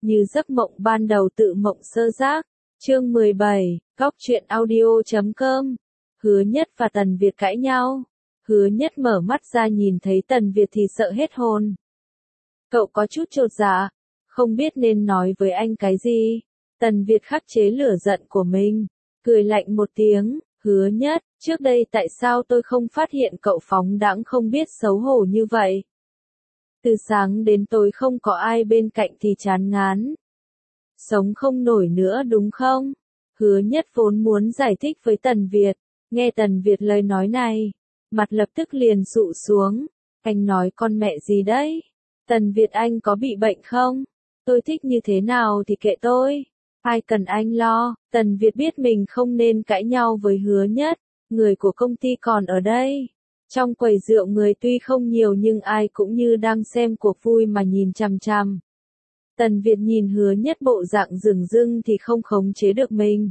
như giấc mộng ban đầu tự mộng sơ giác. Chương 17, Góc truyện audio.com. Hứa Nhất và Tần Việt cãi nhau. Hứa Nhất mở mắt ra nhìn thấy Tần Việt thì sợ hết hồn. Cậu có chút chột dạ, không biết nên nói với anh cái gì. Tần Việt khắc chế lửa giận của mình, cười lạnh một tiếng. Hứa Nhất, trước đây tại sao tôi không phát hiện cậu phóng đãng không biết xấu hổ như vậy? Từ sáng đến tối không có ai bên cạnh thì chán ngán. Sống không nổi nữa đúng không? Hứa Nhất vốn muốn giải thích với Tần Việt, nghe Tần Việt lời nói này, mặt lập tức liền sụ xuống. Anh nói con mẹ gì đấy? Tần Việt anh có bị bệnh không? Tôi thích như thế nào thì kệ tôi. Ai cần anh lo. Tần Việt biết mình không nên cãi nhau với Hứa Nhất, người của công ty còn ở đây. Trong quầy rượu người tuy không nhiều nhưng ai cũng như đang xem cuộc vui mà nhìn chằm chằm. Tần Việt nhìn Hứa Nhất bộ dạng dửng dưng thì không khống chế được mình.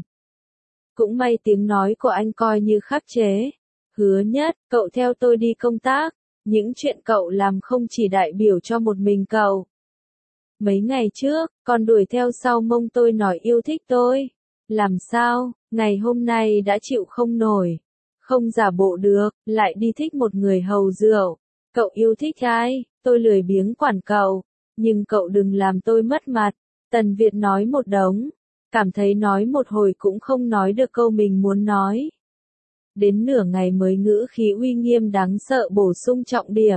Cũng may tiếng nói của anh coi như khắc chế. Hứa Nhất, cậu theo tôi đi công tác. Những chuyện cậu làm không chỉ đại biểu cho một mình cậu. Mấy ngày trước, còn đuổi theo sau mông tôi nói yêu thích tôi. Làm sao, ngày hôm nay đã chịu không nổi. Không giả bộ được, lại đi thích một người hầu rượu. Cậu yêu thích ai, tôi lười biếng quản cậu. Nhưng cậu đừng làm tôi mất mặt. Tần Việt nói một đống. Cảm thấy nói một hồi cũng không nói được câu mình muốn nói. Đến nửa ngày mới ngữ khí uy nghiêm đáng sợ bổ sung trọng điểm.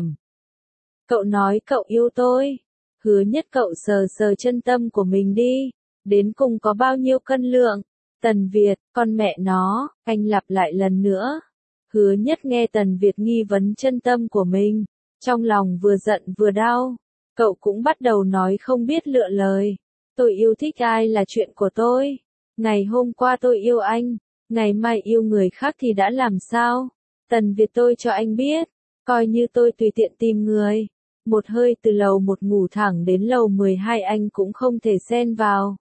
Cậu nói cậu yêu tôi. Hứa Nhất cậu sờ sờ chân tâm của mình đi. Đến cùng có bao nhiêu cân lượng? Tần Việt, con mẹ nó, anh lặp lại lần nữa. Hứa Nhất nghe Tần Việt nghi vấn chân tâm của mình. Trong lòng vừa giận vừa đau. Cậu cũng bắt đầu nói không biết lựa lời. Tôi yêu thích ai là chuyện của tôi. Ngày hôm qua tôi yêu anh. Ngày mai yêu người khác thì đã làm sao? Tần Việt tôi cho anh biết. Coi như tôi tùy tiện tìm người. Một hơi từ lầu 1 ngủ thẳng đến lầu 12 anh cũng không thể xen vào.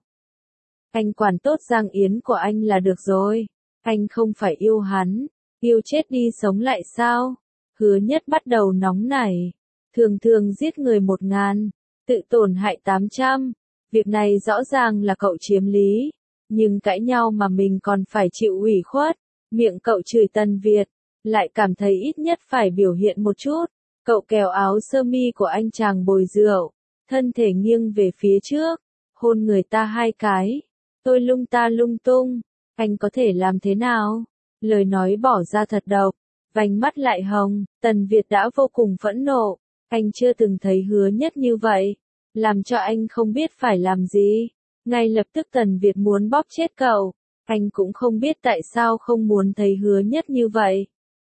Anh quản tốt Giang Yến của anh là được rồi. Anh không phải yêu hắn. Yêu chết đi sống lại sao? Hứa Nhất bắt đầu nóng nảy. Thường thường giết người 1000, tự tổn hại 800. Việc này rõ ràng là cậu chiếm lý. Nhưng cãi nhau mà mình còn phải chịu ủy khuất. Miệng cậu chửi Tần Việt. Lại cảm thấy ít nhất phải biểu hiện một chút. Cậu kéo áo sơ mi của anh chàng bồi rượu. Thân thể nghiêng về phía trước. Hôn người ta 2 cái. Tôi lung ta lung tung. Anh có thể làm thế nào? Lời nói bỏ ra thật độc. Vành mắt lại hồng. Tần Việt đã vô cùng phẫn nộ. Anh chưa từng thấy Hứa Nhất như vậy. Làm cho anh không biết phải làm gì. Ngay lập tức Tần Việt muốn bóp chết cậu. Anh cũng không biết tại sao không muốn thấy Hứa Nhất như vậy.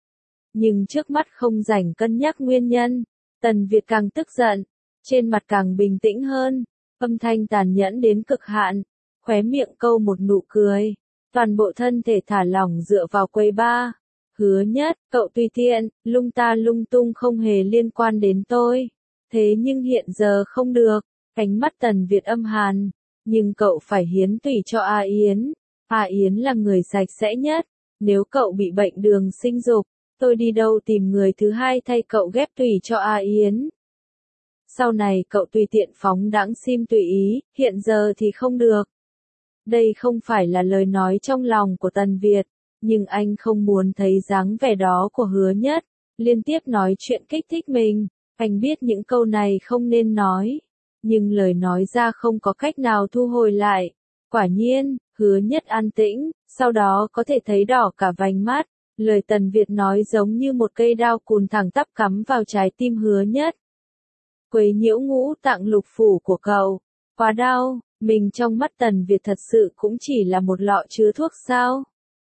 Nhưng trước mắt không rảnh cân nhắc nguyên nhân. Tần Việt càng tức giận. Trên mặt càng bình tĩnh hơn. Âm thanh tàn nhẫn đến cực hạn. Khóe miệng câu một nụ cười. Toàn bộ thân thể thả lỏng dựa vào quầy bar. Hứa Nhất, cậu tùy tiện, lung ta lung tung không hề liên quan đến tôi. Thế nhưng hiện giờ không được. Ánh mắt Tần Việt âm hàn. Nhưng cậu phải hiến tủy cho A Yến. A Yến là người sạch sẽ nhất. Nếu cậu bị bệnh đường sinh dục, tôi đi đâu tìm người thứ hai thay cậu ghép tủy cho A Yến. Sau này cậu tùy tiện phóng đãng sim tùy ý, hiện giờ thì không được. Đây không phải là lời nói trong lòng của Tần Việt, nhưng anh không muốn thấy dáng vẻ đó của Hứa Nhất. Liên tiếp nói chuyện kích thích mình. Anh biết những câu này không nên nói. Nhưng lời nói ra không có cách nào thu hồi lại. Quả nhiên, Hứa Nhất an tĩnh, sau đó có thể thấy đỏ cả vành mắt. Lời Tần Việt nói giống như một cây đao cùn thẳng tắp cắm vào trái tim Hứa Nhất. Quấy nhiễu ngũ tạng lục phủ của cậu. Quá đau, mình trong mắt Tần Việt thật sự cũng chỉ là một lọ chứa thuốc sao?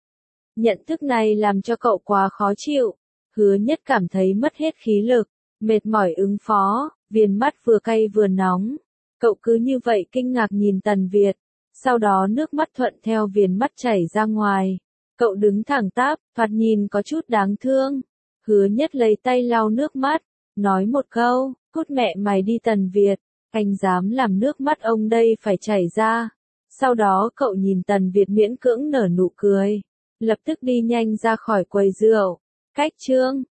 Nhận thức này làm cho cậu quá khó chịu. Hứa Nhất cảm thấy mất hết khí lực, mệt mỏi ứng phó, viền mắt vừa cay vừa nóng. Cậu cứ như vậy kinh ngạc nhìn Tần Việt, sau đó nước mắt thuận theo viền mắt chảy ra ngoài. Cậu đứng thẳng tắp, thoạt nhìn có chút đáng thương. Hứa Nhất lấy tay lau nước mắt, nói một câu, cút mẹ mày đi Tần Việt, anh dám làm nước mắt ông đây phải chảy ra. Sau đó cậu nhìn Tần Việt miễn cưỡng nở nụ cười, lập tức đi nhanh ra khỏi quầy rượu. Cách chương